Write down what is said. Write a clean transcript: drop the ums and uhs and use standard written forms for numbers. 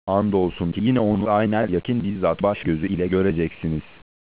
Andolsun ki yine onu aynen yakın bizzat baş gözü ile göreceksiniz.